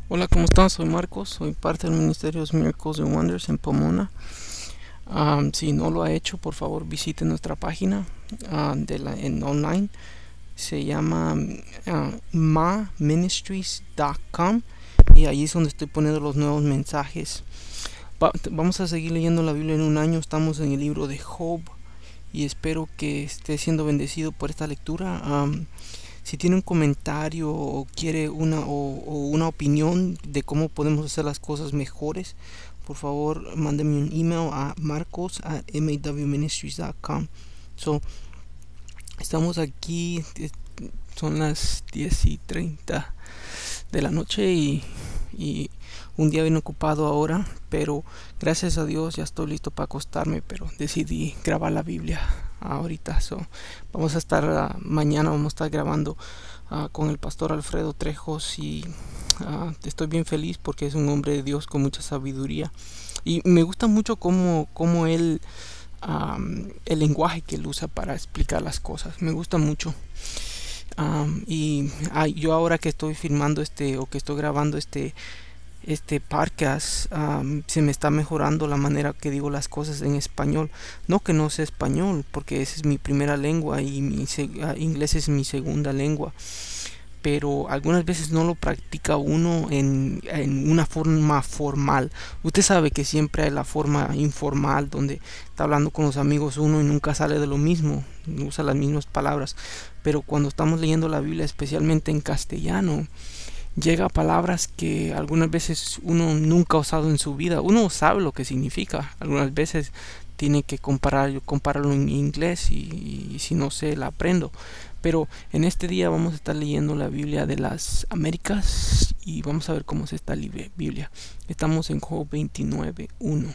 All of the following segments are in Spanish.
Hola, ¿cómo estás? Soy Marcos, soy parte del Ministerio de Miracles and Wonders en Pomona. Si no lo ha hecho, por favor visite nuestra página en online. Se llama maministries.com y ahí es donde estoy poniendo los nuevos mensajes. Vamos a seguir leyendo la Biblia en un año. Estamos en el libro de Job y espero que esté siendo bendecido por esta lectura. Si tiene un comentario o quiere o una opinión de cómo podemos hacer las cosas mejores, por favor mándeme un email a marcos@mawministries.com. So, estamos aquí, son las 10:30 de la noche y un día bien ocupado ahora, pero gracias a Dios ya estoy listo para acostarme, pero decidí grabar la Biblia ahorita. Vamos a estar mañana, vamos a estar grabando con el pastor Alfredo Trejos y estoy bien feliz porque es un hombre de Dios con mucha sabiduría y me gusta mucho cómo él, el lenguaje que él usa para explicar las cosas, me gusta mucho. Yo ahora que estoy filmando o que estoy grabando este podcast, se me está mejorando la manera que digo las cosas en español. No que no sé español, porque esa es mi primera lengua y inglés es mi segunda lengua. Pero algunas veces no lo practica uno en una forma formal. Usted sabe que siempre hay la forma informal donde está hablando con los amigos uno y nunca sale de lo mismo, usa las mismas palabras. Pero cuando estamos leyendo la Biblia, especialmente en castellano, llega a palabras que algunas veces uno nunca ha usado en su vida. Uno sabe lo que significa. Algunas veces tiene que compararlo en inglés y si no sé, la aprendo. Pero en este día vamos a estar leyendo la Biblia de las Américas y vamos a ver cómo es esta Biblia. Estamos en Job 29:1.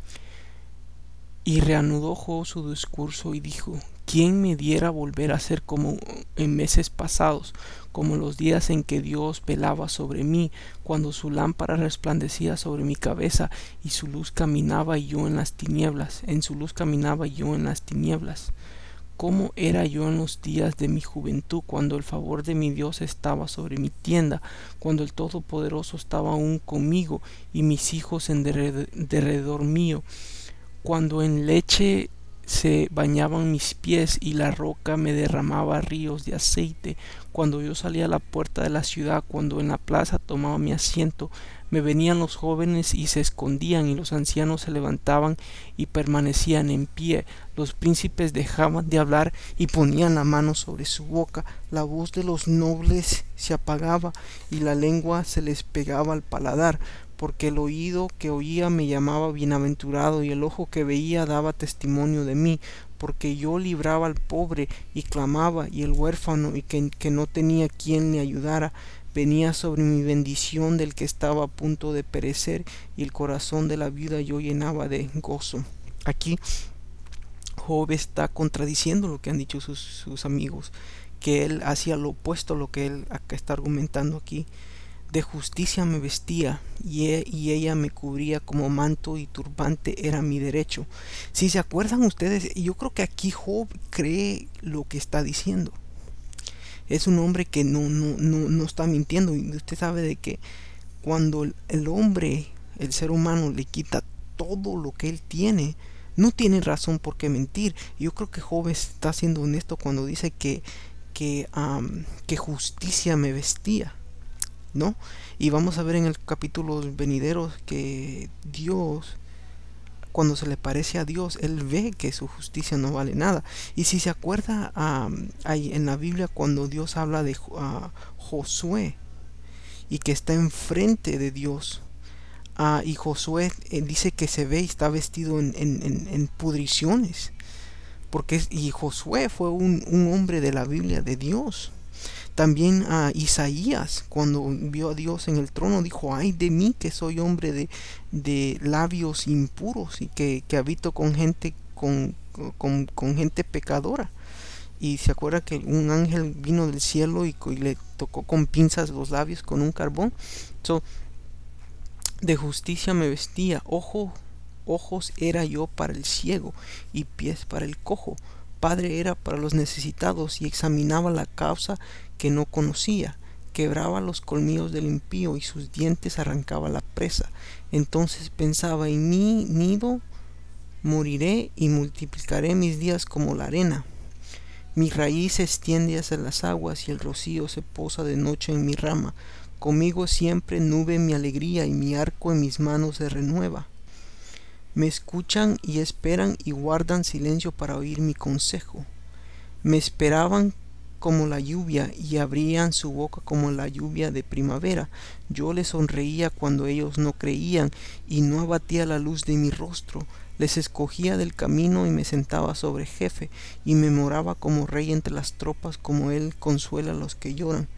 Y reanudó Job su discurso y dijo: ¿Quién me diera volver a ser como en meses pasados, como los días en que Dios velaba sobre mí, cuando su lámpara resplandecía sobre mi cabeza y su luz caminaba y yo en las tinieblas, en su luz caminaba yo en las tinieblas? ¿Cómo era yo en los días de mi juventud, cuando el favor de mi Dios estaba sobre mi tienda, cuando el Todopoderoso estaba aún conmigo y mis hijos en derredor mío? Cuando en leche se bañaban mis pies y la roca me derramaba ríos de aceite, cuando yo salía a la puerta de la ciudad, cuando en la plaza tomaba mi asiento, me venían los jóvenes y se escondían, y los ancianos se levantaban y permanecían en pie, los príncipes dejaban de hablar y ponían la mano sobre su boca, la voz de los nobles se apagaba y la lengua se les pegaba al paladar, porque el oído que oía me llamaba bienaventurado y el ojo que veía daba testimonio de mí, porque yo libraba al pobre y clamaba, y el huérfano y que no tenía quien le ayudara. Venía sobre mi bendición del que estaba a punto de perecer, y el corazón de la viuda yo llenaba de gozo. Aquí Job está contradiciendo lo que han dicho sus amigos, que él hacía lo opuesto a lo que él acá está argumentando aquí. De justicia me vestía y ella me cubría como manto, y turbante era mi derecho. Si se acuerdan ustedes, yo creo que aquí Job cree lo que está diciendo. Es un hombre que no está mintiendo, y usted sabe de que cuando el hombre, el ser humano, le quita todo lo que él tiene, no tiene razón por qué mentir. Yo creo que Job está siendo honesto cuando dice que justicia me vestía, ¿no? Y vamos a ver en el capítulo venideros que Dios, cuando se le parece a Dios, él ve que su justicia no vale nada. Y si se acuerda, ahí en la Biblia, cuando Dios habla de Josué y que está enfrente de Dios, y Josué dice que se ve y está vestido en pudriciones, y Josué fue un hombre de la Biblia de Dios. También a Isaías, cuando vio a Dios en el trono, dijo: ay de mí, que soy hombre de labios impuros y que habito con gente con gente pecadora. Y se acuerda que un ángel vino del cielo y le tocó con pinzas los labios con un carbón. So, de justicia me vestía, ojos era yo para el ciego y pies para el cojo. Padre era para los necesitados y examinaba la causa que no conocía. quebraba los colmillos del impío y sus dientes arrancaba la presa. Entonces pensaba, en mi nido moriré y multiplicaré mis días como la arena. Mi raíz se extiende hacia las aguas y el rocío se posa de noche en mi rama. Conmigo siempre nube mi alegría y mi arco en mis manos se renueva. Me escuchan y esperan y guardan silencio para oír mi consejo. Me esperaban como la lluvia y abrían su boca como la lluvia de primavera. Yo les sonreía cuando ellos no creían y no abatía la luz de mi rostro. Les escogía del camino y me sentaba sobre jefe y me moraba como rey entre las tropas, como él consuela a los que lloran.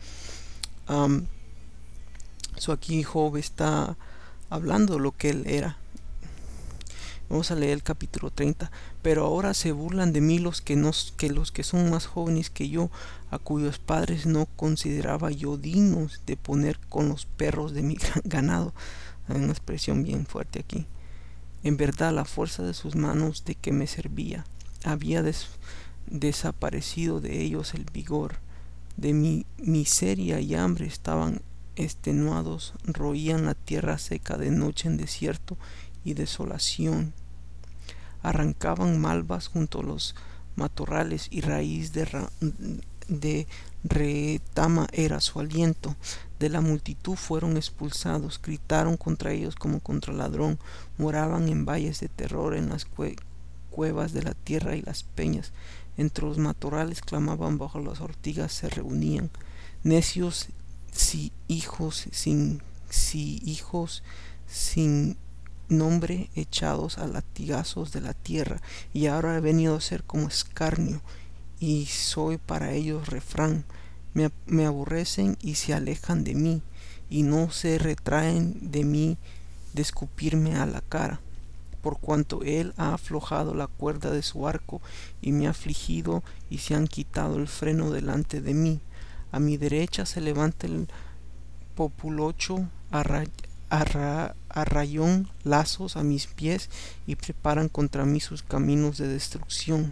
Aquí Job está hablando de lo que él era. Vamos a leer el capítulo 30. Pero ahora se burlan de mí los que son más jóvenes que yo, a cuyos padres no consideraba yo dignos de poner con los perros de mi ganado. Hay una expresión bien fuerte aquí. En verdad, la fuerza de sus manos de que me servía había desaparecido de ellos el vigor. De mi miseria y hambre estaban extenuados, roían la tierra seca de noche en desierto y desolación. Arrancaban malvas junto a los matorrales y raíz de retama era su aliento. De la multitud fueron expulsados, gritaron contra ellos como contra ladrón, moraban en valles de terror, en las cuevas de la tierra y las peñas. Entre los matorrales clamaban, bajo las ortigas se reunían. Necios hijos sin nombre echados a latigazos de la tierra, y ahora he venido a ser como escarnio, y soy para ellos refrán. Me aborrecen y se alejan de mí, y no se retraen de mí de escupirme a la cara. Por cuanto él ha aflojado la cuerda de su arco, y me ha afligido, y se han quitado el freno delante de mí. A mi derecha se levanta el populocho a rayón lazos a mis pies, y preparan contra mí sus caminos de destrucción.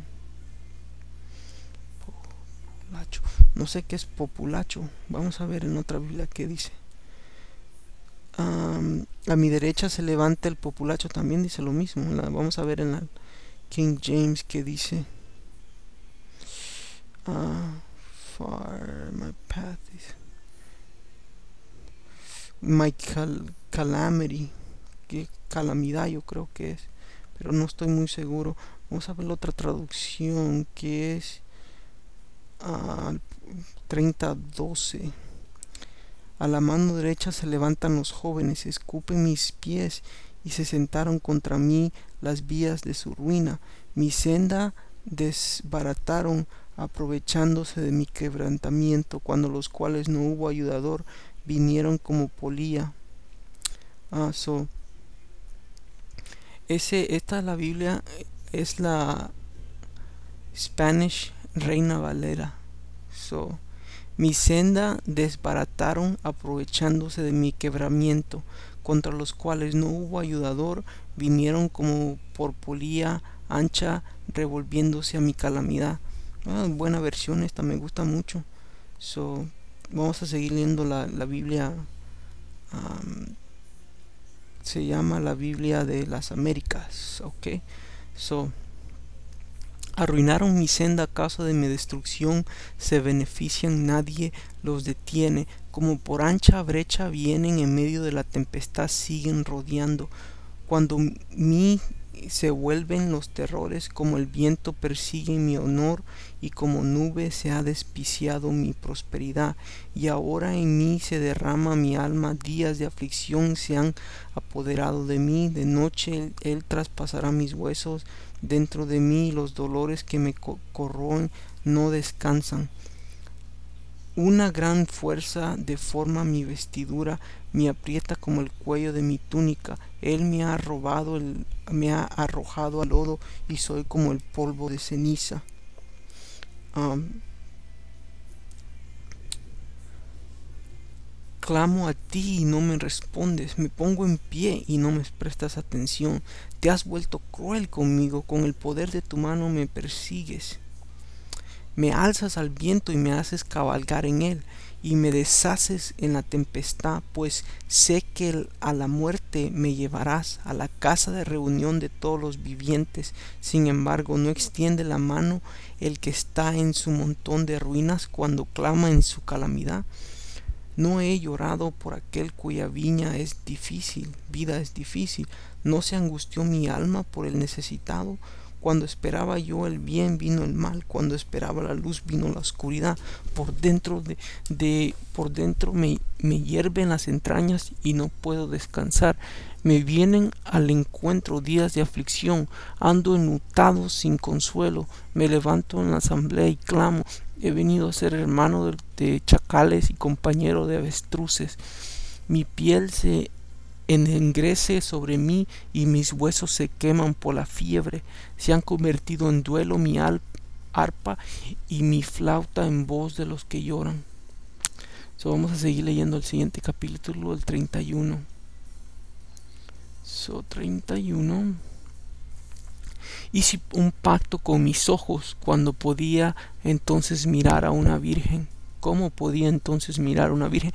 Populacho. No sé qué es populacho. Vamos a ver en otra Biblia qué dice. A mi derecha se levanta el populacho, también dice lo mismo. Vamos a ver en la King James que dice. Far my path is my calamity, que calamidad yo creo que es, pero no estoy muy seguro. Vamos a ver la otra traducción que es 30:12. A la mano derecha se levantan los jóvenes, escupen mis pies, y se sentaron contra mí las vías de su ruina. Mi senda desbarataron, aprovechándose de mi quebrantamiento, cuando los cuales no hubo ayudador, vinieron como polilla. Esta es la Biblia, es la Spanish Reina Valera. Mi senda desbarataron, aprovechándose de mi quebramiento, contra los cuales no hubo ayudador, vinieron como por polilla ancha, revolviéndose a mi calamidad. Buena versión, esta me gusta mucho. Vamos a seguir leyendo la Biblia. Se llama la Biblia de las Américas. Arruinaron mi senda a causa de mi destrucción, se benefician, nadie los detiene. Como por ancha brecha vienen en medio de la tempestad, siguen rodeando. Cuando mí se vuelven los terrores, como el viento persigue mi honor, y como nube se ha despiciado mi prosperidad. Y ahora en mí se derrama mi alma, días de aflicción se han apoderado de mí. De noche él traspasará mis huesos, dentro de mí los dolores que me corroen no descansan. Una gran fuerza deforma mi vestidura, me aprieta como el cuello de mi túnica. Él me ha arrojado al lodo, y soy como el polvo de ceniza. Clamo a ti y no me respondes, me pongo en pie y no me prestas atención. Te has vuelto cruel conmigo, con el poder de tu mano me persigues. Me alzas al viento y me haces cabalgar en él, y me deshaces en la tempestad, pues sé que a la muerte me llevarás, a la casa de reunión de todos los vivientes. Sin embargo, no extiende la mano el que está en su montón de ruinas cuando clama en su calamidad. No he llorado por aquel cuya vida es difícil. No se angustió mi alma por el necesitado. Cuando esperaba yo el bien vino el mal, cuando esperaba la luz vino la oscuridad. Por dentro me hierven las entrañas y no puedo descansar. Me vienen al encuentro días de aflicción, ando enlutado sin consuelo. Me levanto en la asamblea y clamo. He venido a ser hermano de chacales y compañero de avestruces. Mi piel se ennegrece sobre mí y mis huesos se queman por la fiebre. Se han convertido en duelo mi arpa y mi flauta en voz de los que lloran. Vamos a seguir leyendo el siguiente capítulo, el 31. 31. Hice un pacto con mis ojos cuando podía entonces mirar a una virgen. ¿Cómo podía entonces mirar a una virgen?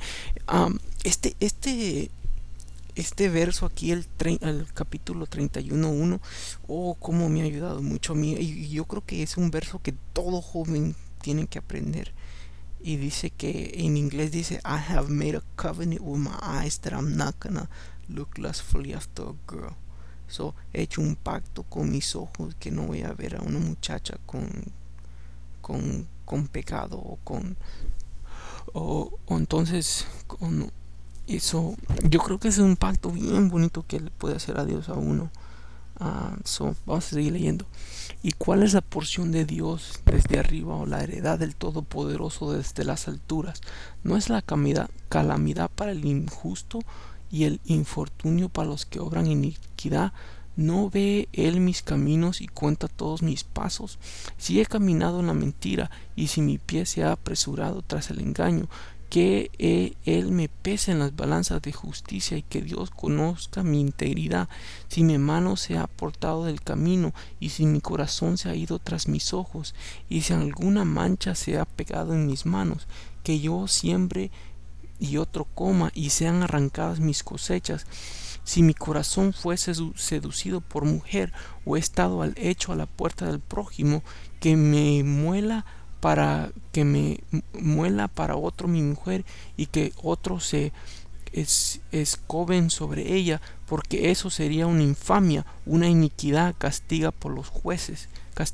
Este verso aquí, el capítulo 31:1, cómo me ha ayudado mucho a mí. Y yo creo que es un verso que todo joven tiene que aprender. Y dice que en inglés dice, I have made a covenant with my eyes that I'm not gonna look lustfully after a girl. He hecho un pacto con mis ojos que no voy a ver a una muchacha con pecado o entonces con eso. Yo creo que es un pacto bien bonito que le puede hacer a Dios a uno. Vamos a seguir leyendo. ¿Y cuál es la porción de Dios desde arriba, o la heredad del Todopoderoso desde las alturas? ¿No es la calamidad para el injusto y el infortunio para los que obran iniquidad? ¿No ve él mis caminos y cuenta todos mis pasos? Si he caminado en la mentira y si mi pie se ha apresurado tras el engaño, que él me pese en las balanzas de justicia y que Dios conozca mi integridad. Si mi mano se ha apartado del camino y si mi corazón se ha ido tras mis ojos y si alguna mancha se ha pegado en mis manos, que yo siembre y otro coma y sean arrancadas mis cosechas. Si mi corazón fuese seducido por mujer o he estado al hecho a la puerta del prójimo, que me muela para otro mi mujer y que otro se escoben sobre ella, porque eso sería una infamia, una iniquidad castigada por los jueces.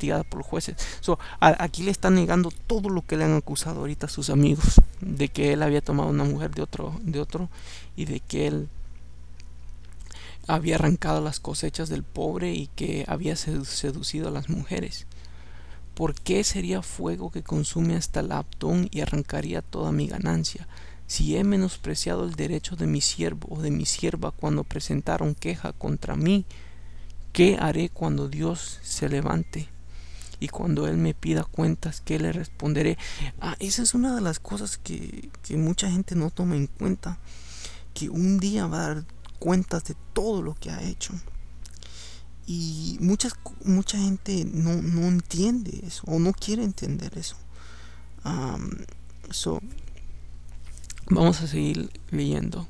Aquí le están negando todo lo que le han acusado ahorita a sus amigos, de que él había tomado una mujer de otro y de que él había arrancado las cosechas del pobre y que había seducido a las mujeres. ¿Por qué sería fuego que consume hasta el abdón y arrancaría toda mi ganancia? Si he menospreciado el derecho de mi siervo o de mi sierva cuando presentaron queja contra mí, ¿qué haré cuando Dios se levante? Y cuando Él me pida cuentas, ¿qué le responderé? Esa es una de las cosas que mucha gente no toma en cuenta, que un día va a dar cuentas de todo lo que ha hecho. Y mucha gente no entiende eso o no quiere entender eso. Vamos a seguir leyendo.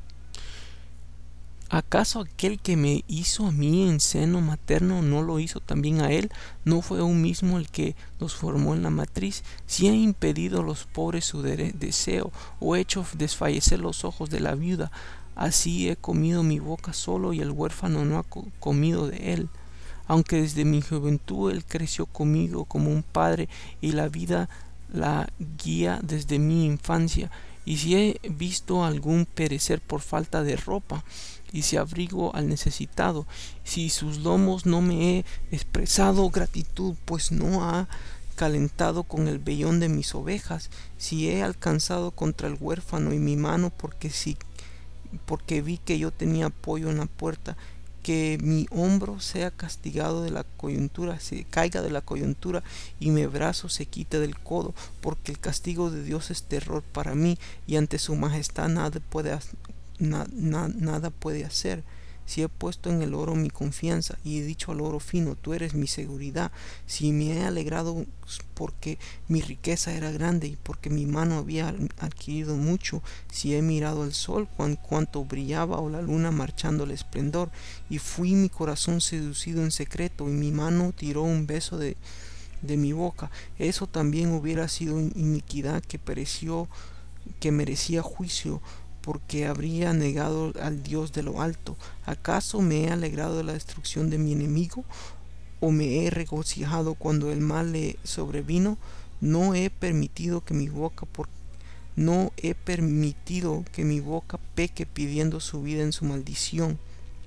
¿Acaso aquel que me hizo a mí en seno materno no lo hizo también a él? ¿No fue aún mismo el que los formó en la matriz? Si he impedido a los pobres su deseo, o he hecho desfallecer los ojos de la viuda, así he comido mi boca solo y el huérfano no ha comido de él. Aunque desde mi juventud él creció conmigo como un padre y la vida la guía desde mi infancia. Y si he visto a algún perecer por falta de ropa, y si abrigo al necesitado, si sus lomos no me he expresado gratitud, pues no ha calentado con el vellón de mis ovejas, si he alcanzado contra el huérfano y mi mano porque vi que yo tenía apoyo en la puerta, que mi hombro sea castigado de la coyuntura, se caiga de la coyuntura y mi brazo se quite del codo, porque el castigo de Dios es terror para mí y ante su majestad nada puede hacer. si he puesto en el oro mi confianza y he dicho al oro fino, tú eres mi seguridad, si me he alegrado porque mi riqueza era grande y porque mi mano había adquirido mucho, si he mirado el sol cuanto brillaba o la luna marchando el esplendor, y fui mi corazón seducido en secreto y mi mano tiró un beso de mi boca, eso también hubiera sido iniquidad que merecía juicio, porque habría negado al Dios de lo alto. ¿Acaso me he alegrado de la destrucción de mi enemigo, o me he regocijado cuando el mal le sobrevino? No he permitido que mi boca no he permitido que mi boca peque pidiendo su vida en su maldición.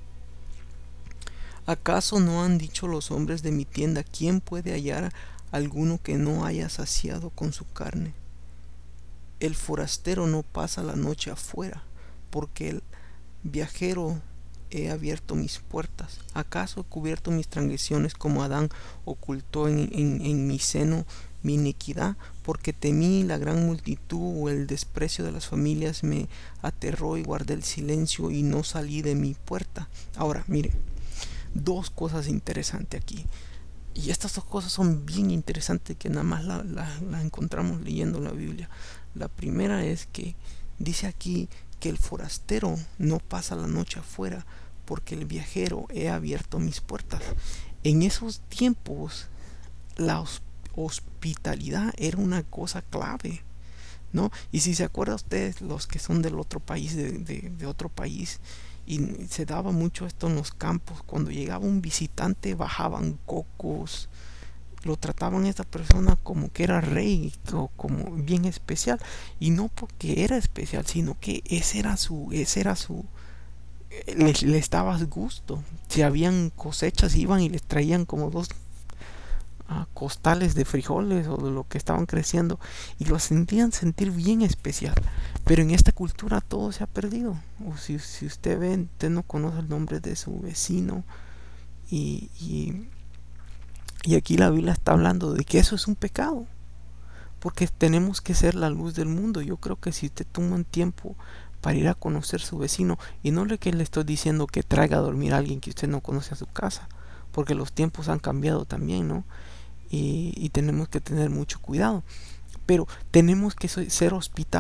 ¿Acaso no han dicho los hombres de mi tienda, quién puede hallar alguno que no haya saciado con su carne? El forastero no pasa la noche afuera, porque el viajero he abierto mis puertas. ¿Acaso he cubierto mis transgresiones como Adán ocultó en mi seno mi iniquidad? Porque temí la gran multitud o el desprecio de las familias me aterró y guardé el silencio y no salí de mi puerta. Ahora, mire, dos cosas interesantes aquí. Y estas dos cosas son bien interesantes que nada más la encontramos leyendo la Biblia. La primera es que dice aquí que el forastero no pasa la noche afuera, porque el viajero he abierto mis puertas. En esos tiempos la hospitalidad era una cosa clave, ¿no? Y si se acuerdan ustedes, los que son del otro país, de otro país, y se daba mucho esto en los campos, cuando llegaba un visitante bajaban cocos, lo trataban a esta persona como que era rey o como bien especial, y no porque era especial, sino que ese era su les daba gusto. Si habían cosechas, iban y les traían como dos costales de frijoles o de lo que estaban creciendo, y lo sentían sentir bien especial. Pero en esta cultura todo se ha perdido. O si usted ve, usted no conoce el nombre de su vecino, y, y, y aquí la Biblia está hablando de que eso es un pecado, porque tenemos que ser la luz del mundo. Yo creo que si usted toma un tiempo para ir a conocer a su vecino, y no le estoy diciendo que traiga a dormir a alguien que usted no conoce a su casa, porque los tiempos han cambiado también, ¿no? Y tenemos que tener mucho cuidado, pero tenemos que ser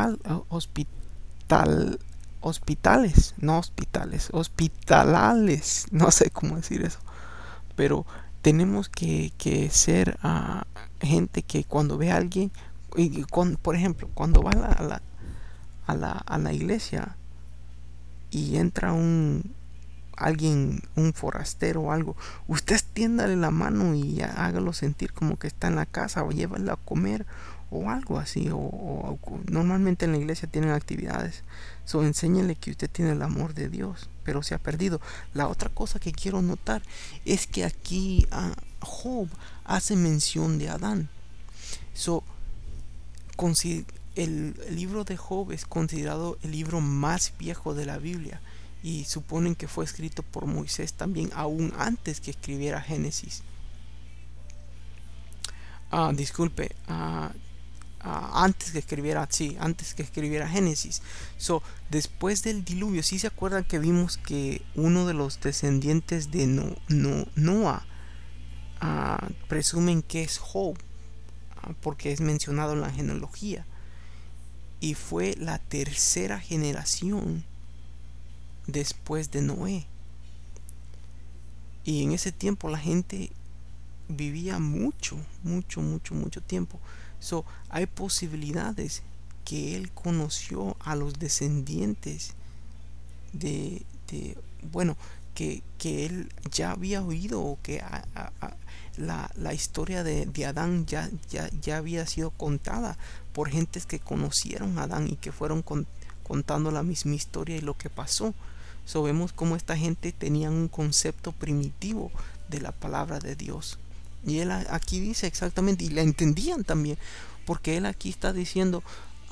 hospitales, no hospitales, hospitalales, no sé cómo decir eso, pero tenemos que ser gente que cuando ve a alguien, por ejemplo, cuando va a la iglesia y entra un forastero o algo, usted extiéndale la mano y hágalo sentir como que está en la casa, o llévalo a comer o algo así, o normalmente en la iglesia tienen actividades, enséñele que usted tiene el amor de Dios, pero se ha perdido. La otra cosa que quiero notar es que aquí Job hace mención de Adán. so, el libro de Job es considerado el libro más viejo de la Biblia, y suponen que fue escrito por Moisés también, aún antes que escribiera Génesis. Disculpe, antes que escribiera Génesis. Después del diluvio, si se acuerdan que vimos que uno de los descendientes de Noah, presumen que es Job, porque es mencionado en la genealogía, y fue la tercera generación después de Noé. Y en ese tiempo la gente vivía mucho tiempo. Hay posibilidades que él conoció a los descendientes bueno, que él ya había oído, o que la historia de Adán ya había sido contada por gentes que conocieron a Adán y que fueron contando la misma historia y lo que pasó. Vemos cómo esta gente tenía un concepto primitivo de la palabra de Dios, y él aquí dice exactamente, y la entendían también, porque él aquí está diciendo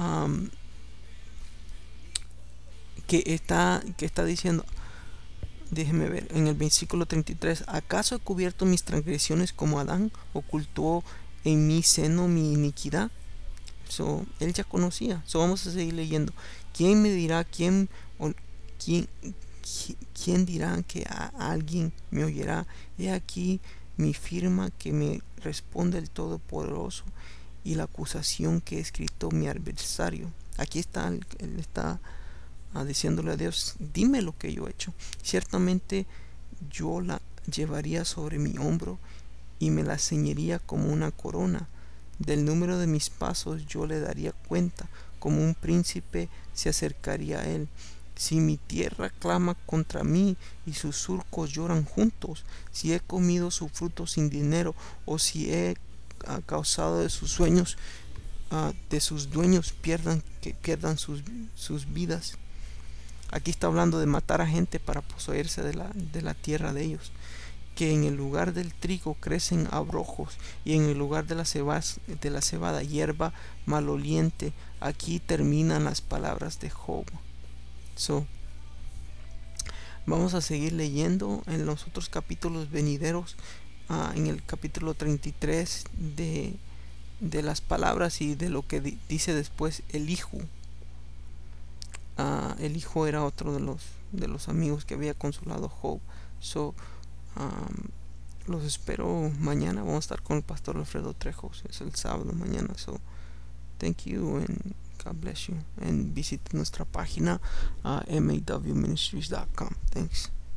que está diciendo, déjeme ver, en el versículo 33, ¿acaso he cubierto mis transgresiones como Adán ocultó en mi seno mi iniquidad? Él ya conocía. Vamos a seguir leyendo. ¿Quién me dirá quién ¿quién dirá que a alguien me oyerá? He aquí mi firma que me responde el Todopoderoso y la acusación que ha escrito mi adversario. Aquí está, él está diciéndole a Dios, dime lo que yo he hecho. Ciertamente yo la llevaría sobre mi hombro y me la ceñiría como una corona. Del número de mis pasos yo le daría cuenta, como un príncipe se acercaría a él. Si mi tierra clama contra mí y sus surcos lloran juntos, si he comido su fruto sin dinero, o si he causado de sus sueños, de sus dueños que pierdan sus vidas. Aquí está hablando de matar a gente para poseerse de la tierra de ellos. Que en el lugar del trigo crecen abrojos y en el lugar de la cebada hierba maloliente. Aquí terminan las palabras de Job. So, vamos a seguir leyendo en los otros capítulos venideros, en el capítulo 33 de las palabras y de lo que dice después el hijo. El hijo era otro de los amigos que había consolado Job. So, los espero mañana. Vamos a estar con el pastor Alfredo Trejos. Es el sábado mañana. So, thank you and God bless you. And visite nuestra página mawministries.com. Thanks.